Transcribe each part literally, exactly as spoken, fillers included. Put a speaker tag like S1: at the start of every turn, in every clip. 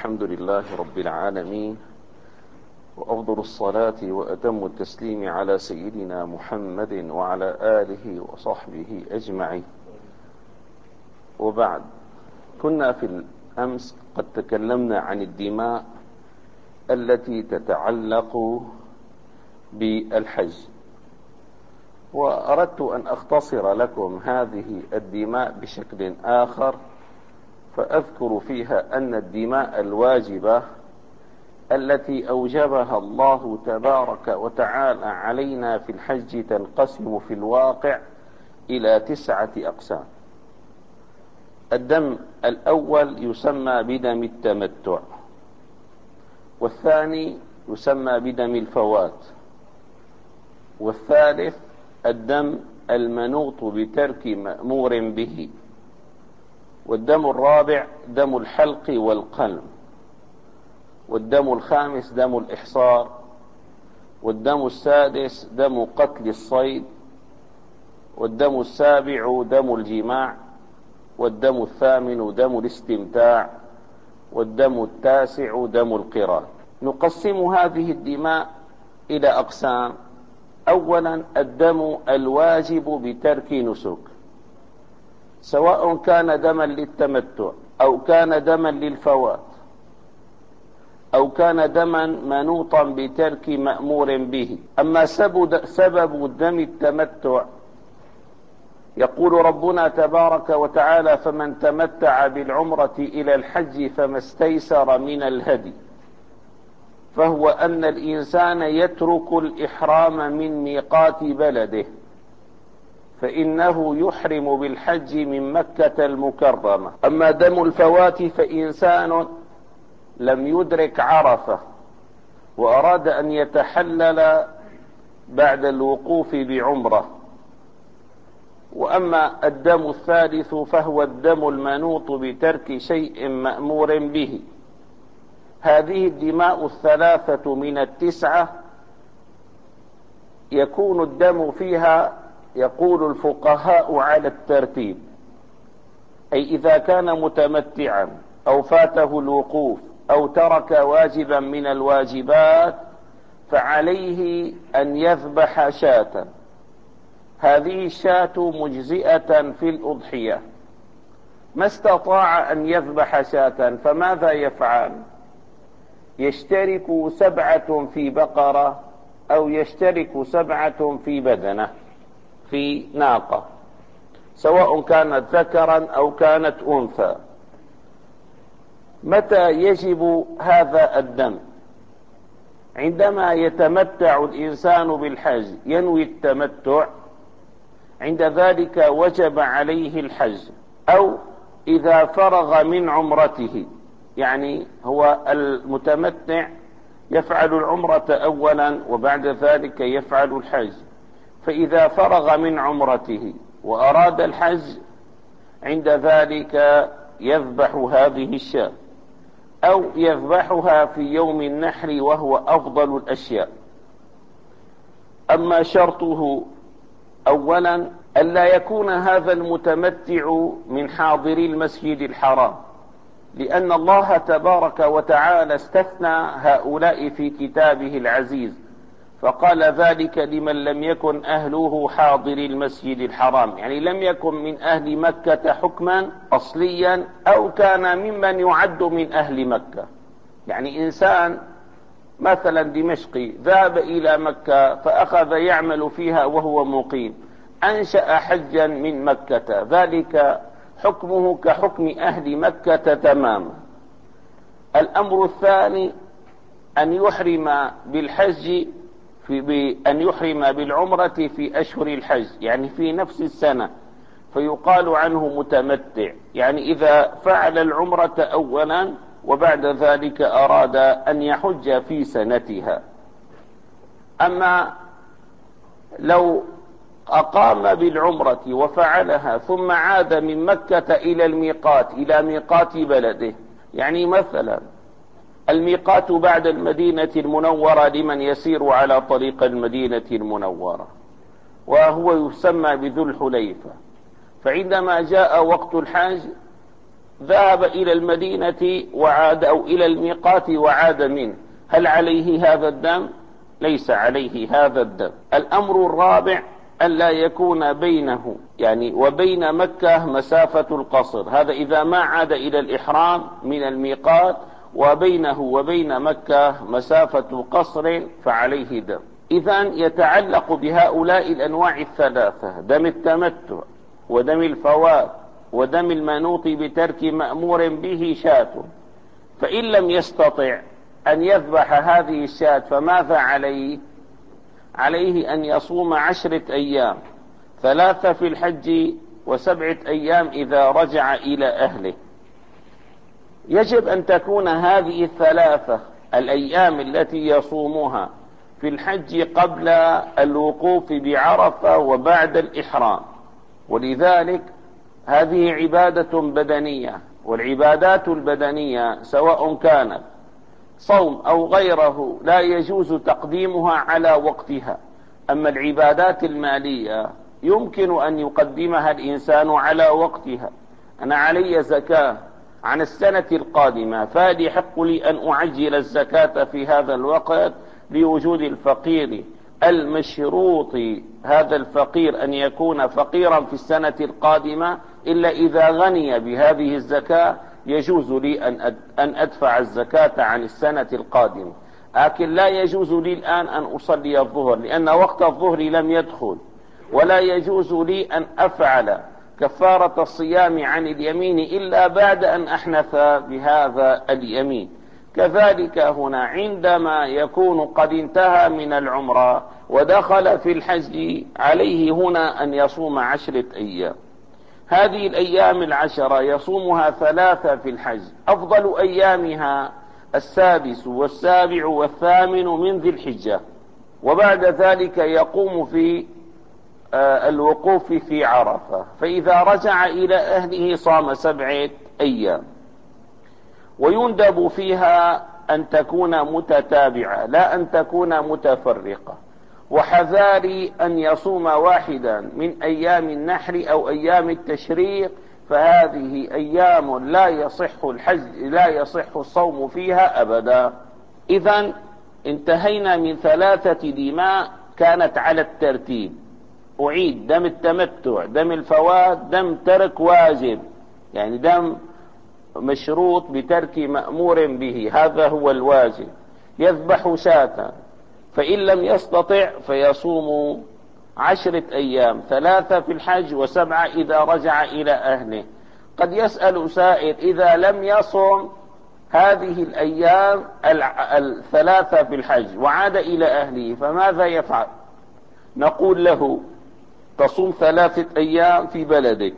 S1: الحمد لله رب العالمين، وأفضل الصلاة وأتم التسليم على سيدنا محمد وعلى آله وصحبه أجمعين. وبعد، كنا في الأمس قد تكلمنا عن الدماء التي تتعلق بالحج، وأردت أن أختصر لكم هذه الدماء بشكل آخر، فأذكر فيها أن الدماء الواجبة التي أوجبها الله تبارك وتعالى علينا في الحج تنقسم في الواقع إلى تسعة أقسام. الدم الأول يسمى بدم التمتع، والثاني يسمى بدم الفوات، والثالث الدم المنوط بترك مأمور به، والدم الرابع دم الحلق والقلم، والدم الخامس دم الإحصار، والدم السادس دم قتل الصيد، والدم السابع دم الجماع، والدم الثامن دم الاستمتاع، والدم التاسع دم القران. نقسم هذه الدماء إلى أقسام. أولا، الدم الواجب بترك نسك، سواء كان دما للتمتع أو كان دما للفوات أو كان دما منوطا بترك مأمور به. أما سبب دم التمتع، يقول ربنا تبارك وتعالى: فمن تمتع بالعمرة إلى الحج فما استيسر من الهدي، فهو أن الإنسان يترك الإحرام من ميقات بلده، فإنه يحرم بالحج من مكة المكرمة. أما دم الفوات، فإنسان لم يدرك عرفة وأراد أن يتحلل بعد الوقوف بعمرة. وأما الدم الثالث فهو الدم المنوط بترك شيء مأمور به. هذه الدماء الثلاثة من التسعة يكون الدم فيها، يقول الفقهاء، على الترتيب، أي إذا كان متمتعا أو فاته الوقوف أو ترك واجبا من الواجبات فعليه أن يذبح شاة. هذه الشاة مجزئة في الأضحية. ما استطاع أن يذبح شاة فماذا يفعل؟ يشترك سبعة في بقرة، أو يشترك سبعة في بدنة، في ناقة، سواء كانت ذكرا أو كانت أنثى. متى يجب هذا الدم؟ عندما يتمتع الإنسان بالحج، ينوي التمتع، عند ذلك وجب عليه الحج. أو إذا فرغ من عمرته، يعني هو المتمتع يفعل العمرة أولا وبعد ذلك يفعل الحج، فإذا فرغ من عمرته وأراد الحج، عند ذلك يذبح هذه الشاة، أو يذبحها في يوم النحر وهو أفضل الأشياء. أما شرطه أولا ألا يكون هذا المتمتع من حاضري المسجد الحرام، لأن الله تبارك وتعالى استثنى هؤلاء في كتابه العزيز، فقال: ذلك لمن لم يكن أهله حاضر المسجد الحرام، يعني لم يكن من أهل مكة حكما أصليا، أو كان ممن يعد من أهل مكة. يعني إنسان مثلا دمشقي ذهب إلى مكة فأخذ يعمل فيها وهو مقيم، أنشأ حجا من مكة، ذلك حكمه كحكم أهل مكة تماما. الأمر الثاني أن يحرم بالحج في بأن يحرم بالعمرة في أشهر الحج، يعني في نفس السنة، فيقال عنه متمتع، يعني إذا فعل العمرة أولا وبعد ذلك أراد أن يحج في سنتها. أما لو أقام بالعمرة وفعلها ثم عاد من مكة إلى الميقات، إلى ميقات بلده، يعني مثلا الميقات بعد المدينة المنورة لمن يسير على طريق المدينة المنورة، وهو يسمى بذو الحليفة، فعندما جاء وقت الحج ذهب إلى المدينة وعاد أو إلى الميقات وعاد منه، هل عليه هذا الدم؟ ليس عليه هذا الدم. الأمر الرابع أن لا يكون بينه يعني وبين مكة مسافة القصر، هذا إذا ما عاد إلى الإحرام من الميقات وبينه وبين مكة مسافة قصر فعليه دم. إذن يتعلق بهؤلاء الأنواع الثلاثة، دم التمتع ودم الفوات ودم المنوط بترك مأمور به شاة، فإن لم يستطع أن يذبح هذه الشاة فماذا عليه؟ عليه أن يصوم عشرة أيام، ثلاثة في الحج وسبعة أيام إذا رجع إلى أهله. يجب أن تكون هذه الثلاثة الأيام التي يصومها في الحج قبل الوقوف بعرفة وبعد الإحرام، ولذلك هذه عبادة بدنية، والعبادات البدنية سواء كانت صوم أو غيره لا يجوز تقديمها على وقتها. أما العبادات المالية يمكن أن يقدمها الإنسان على وقتها. أنا علي زكاة عن السنة القادمة، فهل يحق لي أن أعجل الزكاة في هذا الوقت لوجود الفقير المشروط هذا الفقير أن يكون فقيرا في السنة القادمة؟ إلا إذا غني بهذه الزكاة يجوز لي أن أدفع الزكاة عن السنة القادمة، لكن لا يجوز لي الآن أن أصلي الظهر لأن وقت الظهر لم يدخل، ولا يجوز لي أن أفعل كفارة الصيام عن اليمين إلا بعد أن أحنث بهذا اليمين. كذلك هنا عندما يكون قد انتهى من العمرة ودخل في الحج عليه هنا أن يصوم عشرة أيام. هذه الأيام العشرة يصومها ثلاثة في الحج، أفضل أيامها السادس والسابع والثامن من ذي الحجة، وبعد ذلك يقوم في الوقوف في عرفة، فإذا رجع إلى أهله صام سبعة أيام. ويندب فيها أن تكون متتابعة لا أن تكون متفرقة، وحذاري أن يصوم واحدا من أيام النحر أو أيام التشريق، فهذه أيام لا يصح الحج لا يصح الصوم فيها أبدا. إذن انتهينا من ثلاثة دماء كانت على الترتيب، أعيد: دم التمتع، دم الفوات، دم ترك واجب يعني دم مشروط بترك مأمور به، هذا هو الواجب، يذبح شاة، فإن لم يستطع فيصوم عشرة أيام، ثلاثة في الحج وسبعة إذا رجع إلى أهله. قد يسأل سائل: إذا لم يصم هذه الأيام الثلاثة في الحج وعاد إلى أهله فماذا يفعل؟ نقول له: تصوم ثلاثة أيام في بلدك،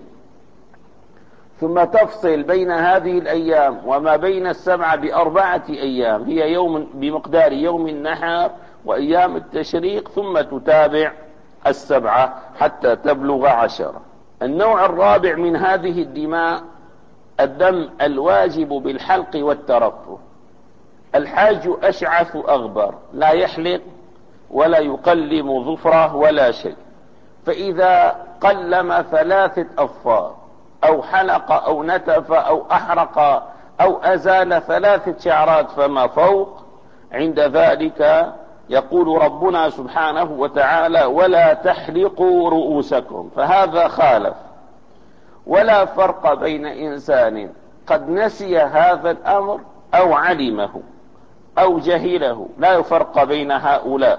S1: ثم تفصل بين هذه الأيام وما بين السبعة بأربعة أيام، هي يوم بمقدار يوم النحر وأيام التشريق، ثم تتابع السبعة حتى تبلغ عشرة. النوع الرابع من هذه الدماء الدم الواجب بالحلق والترفه. الحاج أشعث أغبر، لا يحلق ولا يقلم ظفره ولا شيء، فإذا قلم ثلاثة أظفار أو حلق أو نتف أو أحرق أو أزال ثلاثة شعرات فما فوق، عند ذلك يقول ربنا سبحانه وتعالى: ولا تحلقوا رؤوسكم، فهذا خالف. ولا فرق بين إنسان قد نسي هذا الأمر أو علمه أو جهله، لا فرق بين هؤلاء،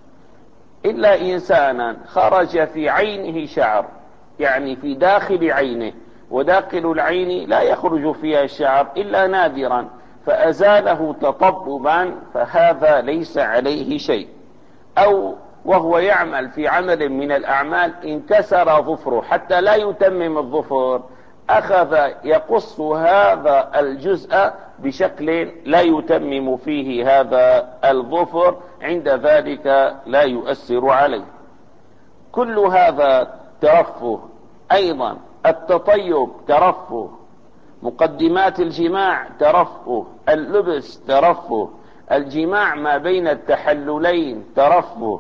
S1: إلا إنسانا خرج في عينه شعر، يعني في داخل عينه، وداخل العين لا يخرج فيها الشعر إلا نادرا، فأزاله تطببا، فهذا ليس عليه شيء. أو وهو يعمل في عمل من الأعمال انكسر ظفره حتى لا يتمم الظفر، أخذ يقص هذا الجزء بشكل لا يتمم فيه هذا الظفر، عند ذلك لا يؤثر عليه. كل هذا ترفه. أيضا التطيب ترفه، مقدمات الجماع ترفه، اللبس ترفه، الجماع ما بين التحللين ترفه،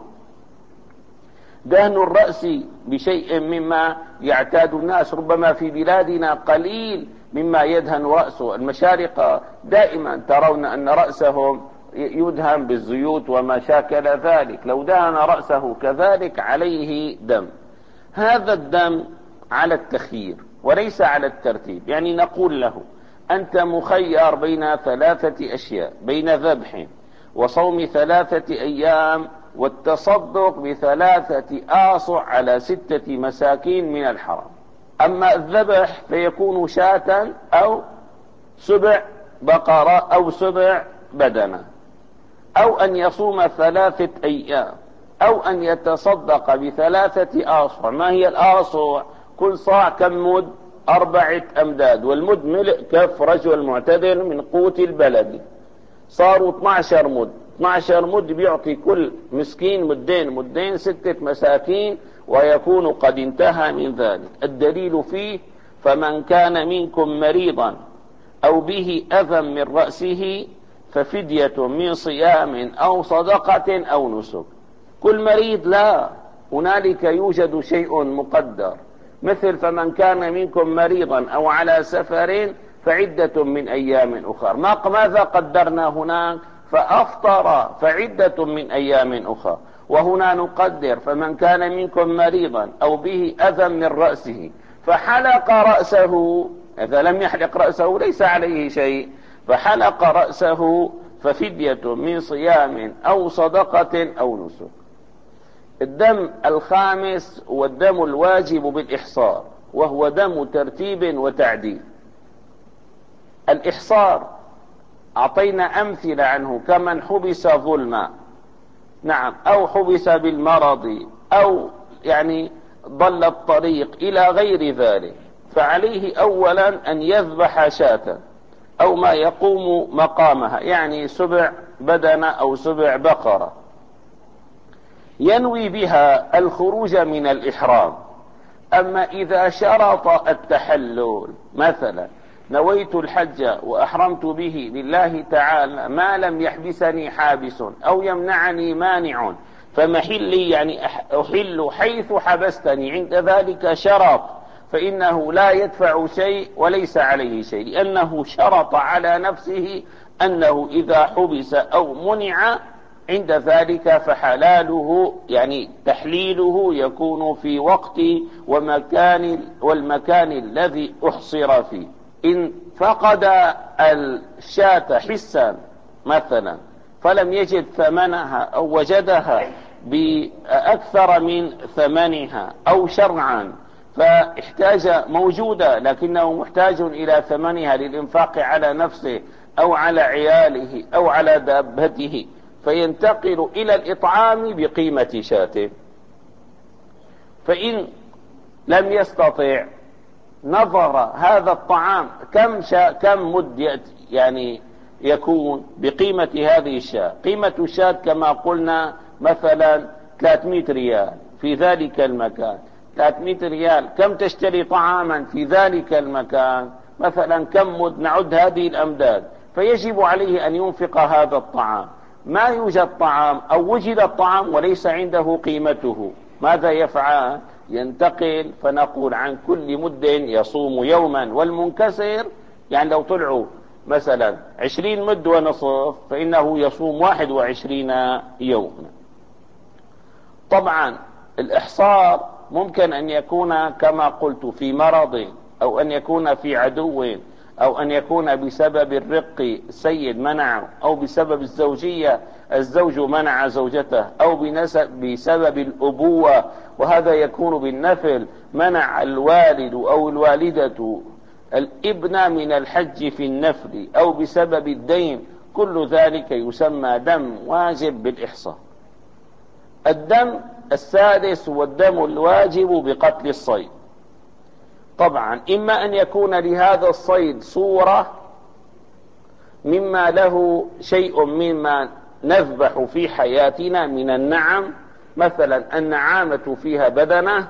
S1: دهن الرأس بشيء مما يعتاد الناس، ربما في بلادنا قليل مما يدهن رأسه. المشارقة دائما ترون أن رأسهم يدهن بالزيوت وما شاكل ذلك، لو دهن رأسه كذلك عليه دم. هذا الدم على التخيير وليس على الترتيب، يعني نقول له أنت مخير بين ثلاثة أشياء، بين ذبح وصوم ثلاثة أيام والتصدق بثلاثة آصع على ستة مساكين من الحرام. أما الذبح فيكون شاة أو سبع بقرة أو سبع بدنة، أو أن يصوم ثلاثة أيام، أو أن يتصدق بثلاثة آصع. ما هي الآصع؟ كل صاع كم مد؟ أربعة أمداد، والمد ملء كف رجل معتدل من قوت البلد، صاروا اثني عشر مد. اثني عشر مد بيعطي كل مسكين مدين، مدين ستة مساكين، ويكون قد انتهى من ذلك. الدليل فيه فمن كان منكم مريضا أو به أذى من رأسه ففدية من صيام أو صدقة أو نسك. كل مريض لا، هنالك يوجد شيء مقدر، مثل فمن كان منكم مريضا أو على سفر فعدة من أيام أخر. ماذا قدرنا هناك؟ فأفطر فعدة من أيام أخر. وهنا نقدر فمن كان منكم مريضا أو به أذى من رأسه فحلق رأسه، إذا لم يحلق رأسه ليس عليه شيء، فحلق رأسه ففدية من صيام أو صدقة أو نسك. الدم الخامس هو الدم الواجب بالإحصار، وهو دم ترتيب وتعديل. الإحصار أعطينا أمثلة عنه، كمن حبس ظلما، نعم، أو حبس بالمرض، أو يعني ضل الطريق إلى غير ذلك، فعليه أولا أن يذبح شاة أو ما يقوم مقامها، يعني سبع بدنة أو سبع بقرة، ينوي بها الخروج من الإحرام. أما إذا شرط التحلل، مثلا نويت الحج وأحرمت به لله تعالى ما لم يحبسني حابس أو يمنعني مانع فمحلي، يعني أحل حيث حبستني، عند ذلك شرط، فإنه لا يدفع شيء وليس عليه شيء، لأنه شرط على نفسه أنه إذا حبس أو منع عند ذلك فحلاله، يعني تحليله يكون في وقت ومكان والمكان الذي أحصر فيه. إن فقد الشاة حسا مثلا فلم يجد ثمنها أو وجدها بأكثر من ثمنها، أو شرعا فاحتاج موجودة لكنه محتاج إلى ثمنها للإنفاق على نفسه أو على عياله أو على دابته، فينتقل إلى الإطعام بقيمة شاة. فإن لم يستطع نظر هذا الطعام كم شا كم مد يعني يكون بقيمة هذه الشاة. قيمة الشاة كما قلنا مثلا ثلاثمائة ريال في ذلك المكان، ثلاثمائة ريال كم تشتري طعاما في ذلك المكان؟ مثلا كم مد؟ نعد هذه الأمداد، فيجب عليه أن ينفق هذا الطعام. ما يوجد طعام أو وجد الطعام وليس عنده قيمته، ماذا يفعل؟ ينتقل، فنقول عن كل مد يصوم يوما، والمنكسر يعني لو طلعوا مثلا عشرين مد ونصف فإنه يصوم واحد وعشرين يوما. طبعا الإحصار ممكن أن يكون كما قلت في مرض، أو أن يكون في عدو، أو أن يكون بسبب الرق السيد منعه، أو بسبب الزوجية الزوج منع زوجته، أو بسبب الأبوة، وهذا يكون بالنفل، منع الوالد أو الوالدة الابن من الحج في النفل، أو بسبب الدين، كل ذلك يسمى دم واجب بالإحصاء. الدم السادس هو الدم الواجب بقتل الصيد. طبعا إما أن يكون لهذا الصيد صورة مما له شيء مما نذبح في حياتنا من النعم، مثلا النعامة فيها بدنة،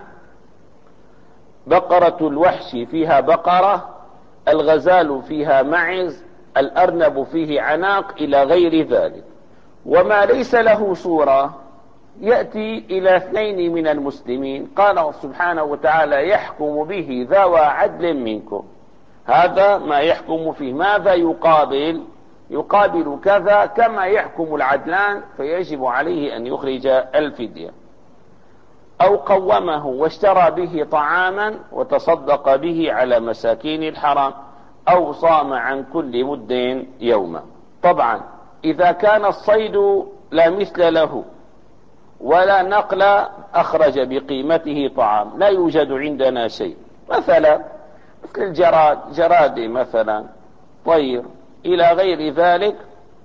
S1: بقرة الوحش فيها بقرة، الغزال فيها معز، الأرنب فيه عناق، إلى غير ذلك. وما ليس له صورة يأتي إلى اثنين من المسلمين، قال سبحانه وتعالى: يحكم به ذوى عدل منكم. هذا ما يحكم فيه. ماذا يقابل؟ يقابل كذا كما يحكم العدلان، فيجب عليه أن يخرج الفدية. أو قومه واشترى به طعاما وتصدق به على مساكين الحرام، أو صام عن كل مد يوما. طبعا إذا كان الصيد لا مثل له ولا نقل أخرج بقيمته طعام، لا يوجد عندنا شيء، مثلا مثل الجراد، جرادي مثلا، طير إلى غير ذلك،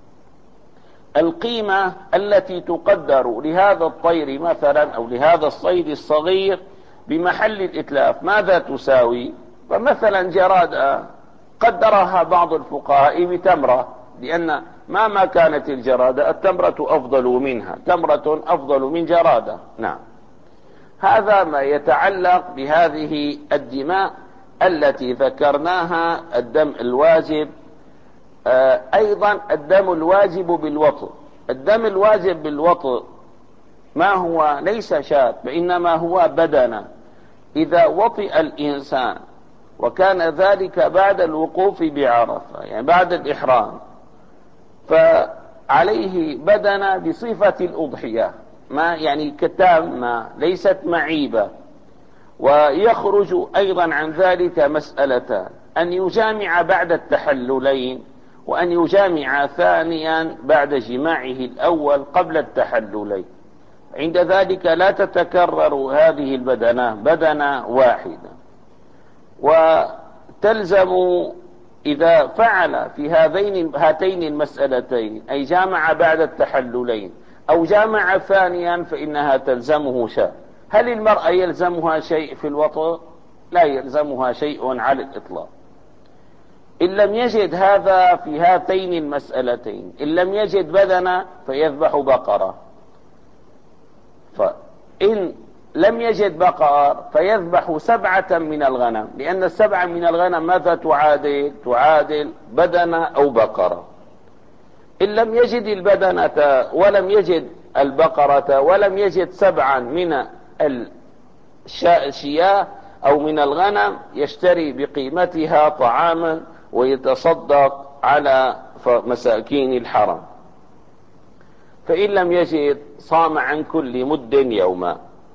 S1: القيمة التي تقدر لهذا الطير مثلا أو لهذا الصيد الصغير بمحل الإتلاف ماذا تساوي؟ فمثلا جرادة قدرها بعض الفقهاء بتمرة، لأن مهما كانت الجرادة التمرة أفضل منها، تمرة أفضل من جرادة. نعم، هذا ما يتعلق بهذه الدماء التي ذكرناها. الدم الواجب، آه أيضا الدم الواجب بالوطء. الدم الواجب بالوطء ما هو؟ ليس شاة، وإنما هو بدنة. إذا وطئ الإنسان وكان ذلك بعد الوقوف بعرفة، يعني بعد الإحرام، فعليه بدنة بصفة الأضحية، ما يعني كتامة ليست معيبة. ويخرج أيضا عن ذلك مسألتان: أن يجامع بعد التحللين، وأن يجامع ثانيا بعد جماعه الأول قبل التحللين. عند ذلك لا تتكرر هذه البدنة، بدنة واحدة. وتلزم إذا فعل في هذين هاتين المسألتين، أي جامع بعد التحللين أو جامع ثانيا، فإنها تلزمه شاة. هل المرأة يلزمها شيء في الوطء؟ لا يلزمها شيء على الإطلاق. إن لم يجد هذا في هاتين المسألتين، إن لم يجد بدنة فيذبح بقرة، فإن لم يجد بقر فيذبح سبعة من الغنم، لأن السبعة من الغنم ماذا تعادل؟ تعادل بدنة أو بقرة. إن لم يجد البدنة ولم يجد البقرة ولم يجد سبعا من الشياه أو من الغنم، يشتري بقيمتها طعاما ويتصدق على مساكين الحرم. فإن لم يجد صام عن كل مد يوما.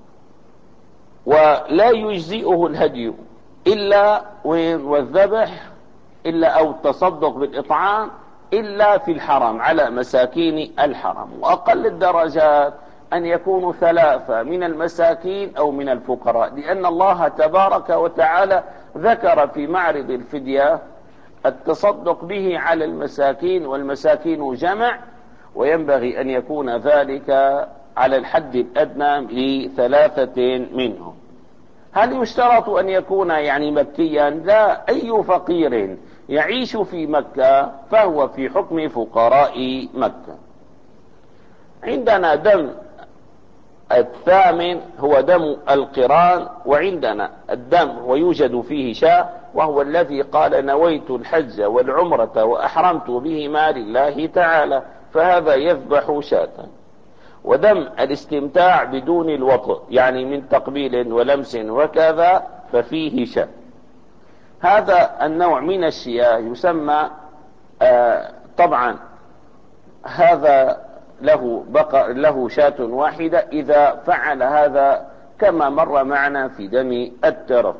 S1: ولا يجزئه الهدي إلا والذبح إلا أو التصدق بالإطعام إلا في الحرم على مساكين الحرم. وأقل الدرجات أن يكونوا ثلاثة من المساكين أو من الفقراء، لأن الله تبارك وتعالى ذكر في معرض الفدية التصدق به على المساكين، والمساكين جمع، وينبغي أن يكون ذلك على الحد الأدنى لثلاثة منهم. هل يشترط أن يكون يعني مكيا؟ لا، أي فقير يعيش في مكة فهو في حكم فقراء مكة. عندنا دم الثامن هو دم القران، وعندنا الدم ويوجد فيه شاة، وهو الذي قال: نويت الحج والعمرة وأحرمت بهما لله تعالى، فهذا يذبح شاة. ودم الاستمتاع بدون الوطء، يعني من تقبيل ولمس وكذا، ففيه شاة. هذا النوع من الشياه يسمى آه طبعا هذا له بقر له شاة واحدة إذا فعل هذا كما مر معنا في دم الترف.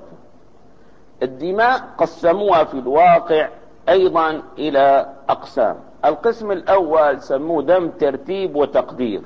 S1: الدماء قسموها في الواقع أيضا إلى أقسام. القسم الأول سموه دم ترتيب وتقدير،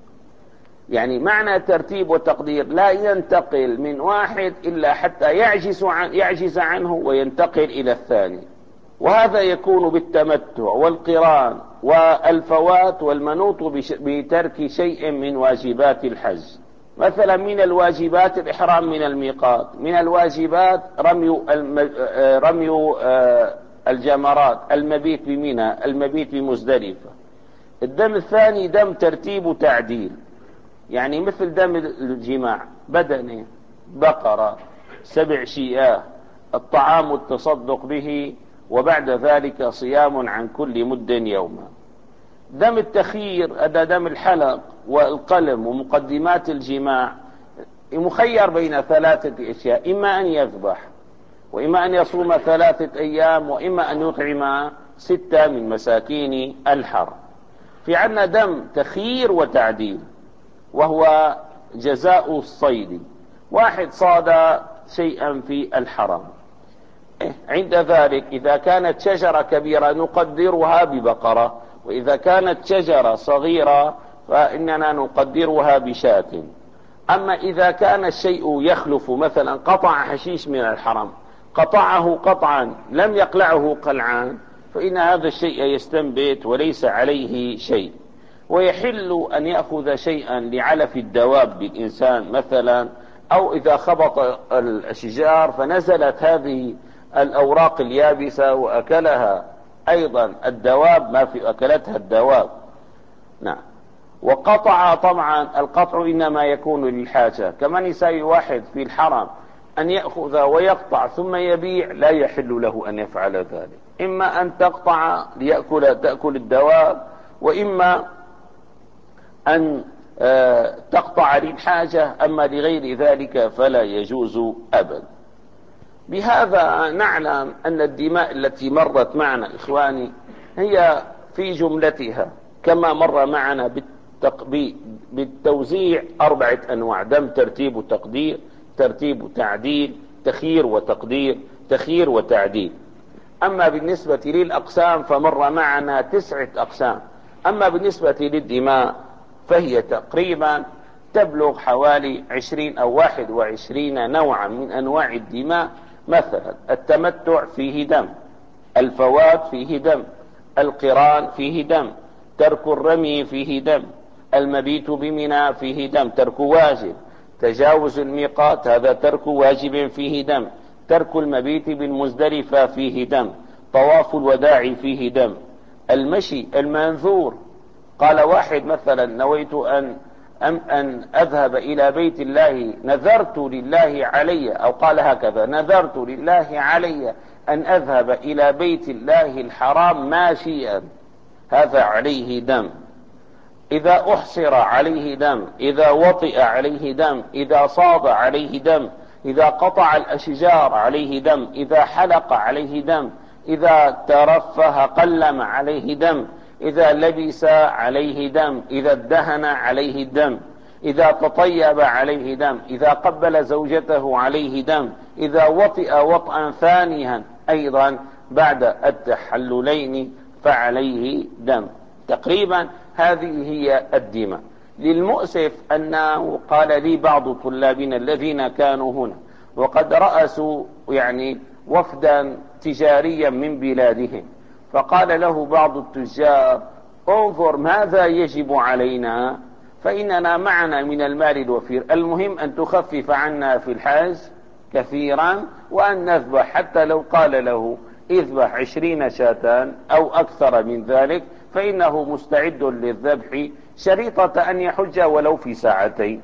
S1: يعني معنى ترتيب وتقدير لا ينتقل من واحد إلا حتى يعجز, عن يعجز عنه وينتقل إلى الثاني. وهذا يكون بالتمتع والقران والفوات والمنوط بترك شيء من واجبات الحج. مثلا من الواجبات الإحرام من الميقات، من الواجبات رمي رمي الجمرات، المبيت بمنى، المبيت بمزدلفة. الدم الثاني دم ترتيب وتعديل، يعني مثل دم الجماع، بدنه، بقرة، سبع شياه، الطعام التصدق به، وبعد ذلك صيام عن كل مد يوما. دم التخيير هذا دم الحلق والقلم ومقدمات الجماع، مخير بين ثلاثة أشياء: إما أن يذبح، وإما أن يصوم ثلاثة أيام، وإما أن يطعم ستة من مساكين الحرم. في عنا دم تخيير وتعديل، وهو جزاء الصيد. واحد صاد شيئا في الحرم، عند ذلك إذا كانت شجرة كبيرة نقدرها ببقرة، وإذا كانت شجرة صغيرة فإننا نقدرها بشاة. أما إذا كان الشيء يخلف، مثلا قطع حشيش من الحرم، قطعه قطعا لم يقلعه قلعان، فإن هذا الشيء يستنبت وليس عليه شيء. ويحل أن يأخذ شيئا لعلف الدواب بالإنسان مثلا، أو إذا خبط الأشجار فنزلت هذه الأوراق اليابسة وأكلها أيضا الدواب، ما في أكلتها الدواب. نعم. وقطع، طبعا القطع إنما يكون للحاجة، كما يساوي واحد في الحرم أن يأخذ ويقطع ثم يبيع، لا يحل له أن يفعل ذلك. إما أن تقطع ليأكل تأكل الدواب، وإما أن تقطع للحاجة، أما لغير ذلك فلا يجوز أبدا. بهذا نعلم أن الدماء التي مرت معنا إخواني هي في جملتها كما مر معنا بالتوزيع أربعة أنواع: دم ترتيب وتقدير، ترتيب تعديل، تخيير وتقدير، تخيير وتعديل. أما بالنسبة للأقسام فمر معنا تسعة أقسام. أما بالنسبة للدماء فهي تقريبا تبلغ حوالي عشرين أو واحد وعشرين نوعا من أنواع الدماء. مثلا التمتع فيه دم، الفوات فيه دم، القران فيه دم، ترك الرمي فيه دم، المبيت بمنى فيه دم ترك واجب، تجاوز الميقات هذا ترك واجب فيه دم، ترك المبيت بالمزدلفة فيه دم، طواف الوداع فيه دم، المشي المنذور. قال واحد مثلا: نويت أن أم أن أذهب إلى بيت الله، نذرت لله علي، أو قال هكذا: نذرت لله علي أن أذهب إلى بيت الله الحرام ماشيا، هذا عليه دم. إذا أحصر عليه دم، إذا وطئ عليه دم، إذا صاد عليه دم، إذا قطع الأشجار عليه دم، إذا حلق عليه دم، إذا ترفه قلم عليه دم، إذا لبس عليه دم، إذا ادهن عليه دم، إذا تطيب عليه دم، إذا قبل زوجته عليه دم، إذا وطئ وطئا ثانيا أيضا بعد التحللين فعليه دم. تقريبا هذه هي الدماء. للمؤسف أنه قال لي بعض طلابنا الذين كانوا هنا وقد رأسوا يعني وفدا تجاريا من بلادهم، فقال له بعض التجار: انظر ماذا يجب علينا، فإننا معنا من المال الوفير، المهم أن تخفف عنا في الحج كثيرا وأن نذبح، حتى لو قال له اذبح عشرين شاة أو أكثر من ذلك فإنه مستعد للذبح، شريطة أن يحج ولو في ساعتين.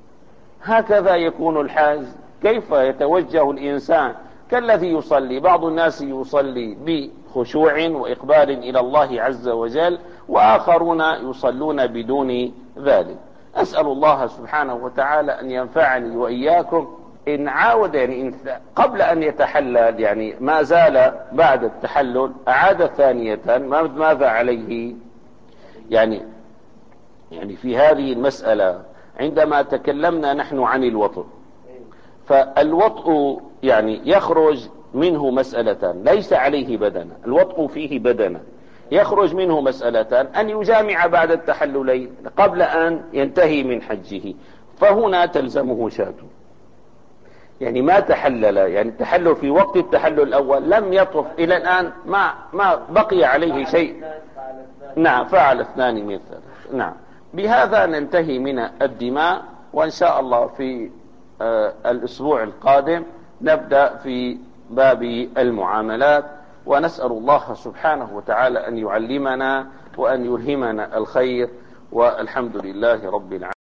S1: هكذا يكون الحج. كيف يتوجه الإنسان كالذي يصلي؟ بعض الناس يصلي بخشوع وإقبال إلى الله عز وجل، وآخرون يصلون بدون ذلك. أسأل الله سبحانه وتعالى أن ينفعني وإياكم إن عاود، يعني إن قبل أن يتحلل، يعني ما زال بعد التحلل أعاد ثانية، ماذا عليه؟ يعني يعني في هذه المسألة عندما تكلمنا نحن عن الوطء، فالوطء يعني يخرج منه مسألة ليس عليه بدنة، الوطء فيه بدنة، يخرج منه مسألة أن يجامع بعد التحللين قبل أن ينتهي من حجه، فهنا تلزمه شاة. يعني ما تحلل، يعني التحلل في وقت التحلل الأول لم يطف إلى الآن، ما ما بقي عليه شيء. نعم، فعل اثنان من ثلاث. نعم. بهذا ننتهي من الدماء، وإن شاء الله في آه الأسبوع القادم نبدأ في باب المعاملات، ونسأل الله سبحانه وتعالى أن يعلمنا وأن يلهمنا الخير، والحمد لله رب العالمين.